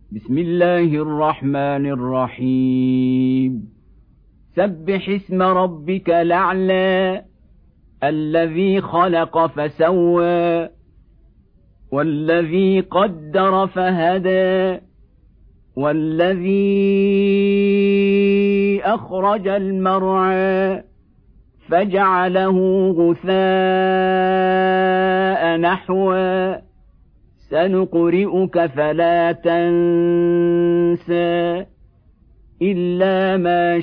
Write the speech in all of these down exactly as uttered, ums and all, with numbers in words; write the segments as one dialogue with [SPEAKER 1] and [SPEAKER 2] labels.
[SPEAKER 1] بسم الله الرحمن الرحيم سبح اسم ربك الأعلى الذي خلق فسوى والذي قدر فهدى والذي أخرج المرعى فجعله غثاء نحوا سنقرئك فلا تنسى إلا ما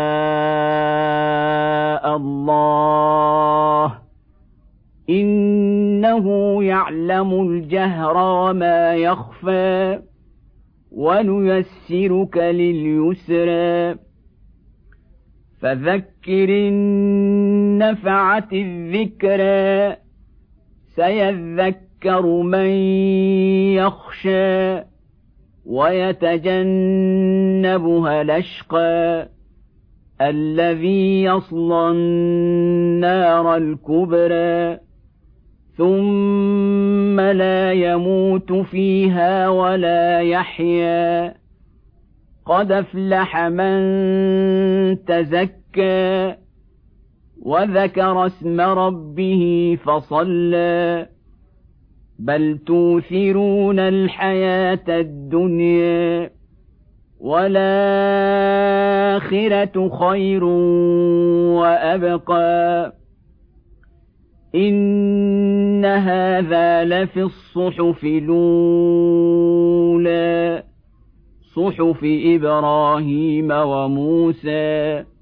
[SPEAKER 1] شاء الله إنه يعلم الجهر وما يخفى ونيسرك لليسرى فذكر إن نفعت الذكرى سيذكر من يخشى ويتجنبها الأشقى الذي يصلى النار الكبرى ثم لا يموت فيها ولا يحيا قد أفلح من تزكى وذكر اسم ربه فصلى بل توثرون الحياة الدنيا والآخرة خير وأبقى إن هذا لفي الصحف الأولى صحف إبراهيم وموسى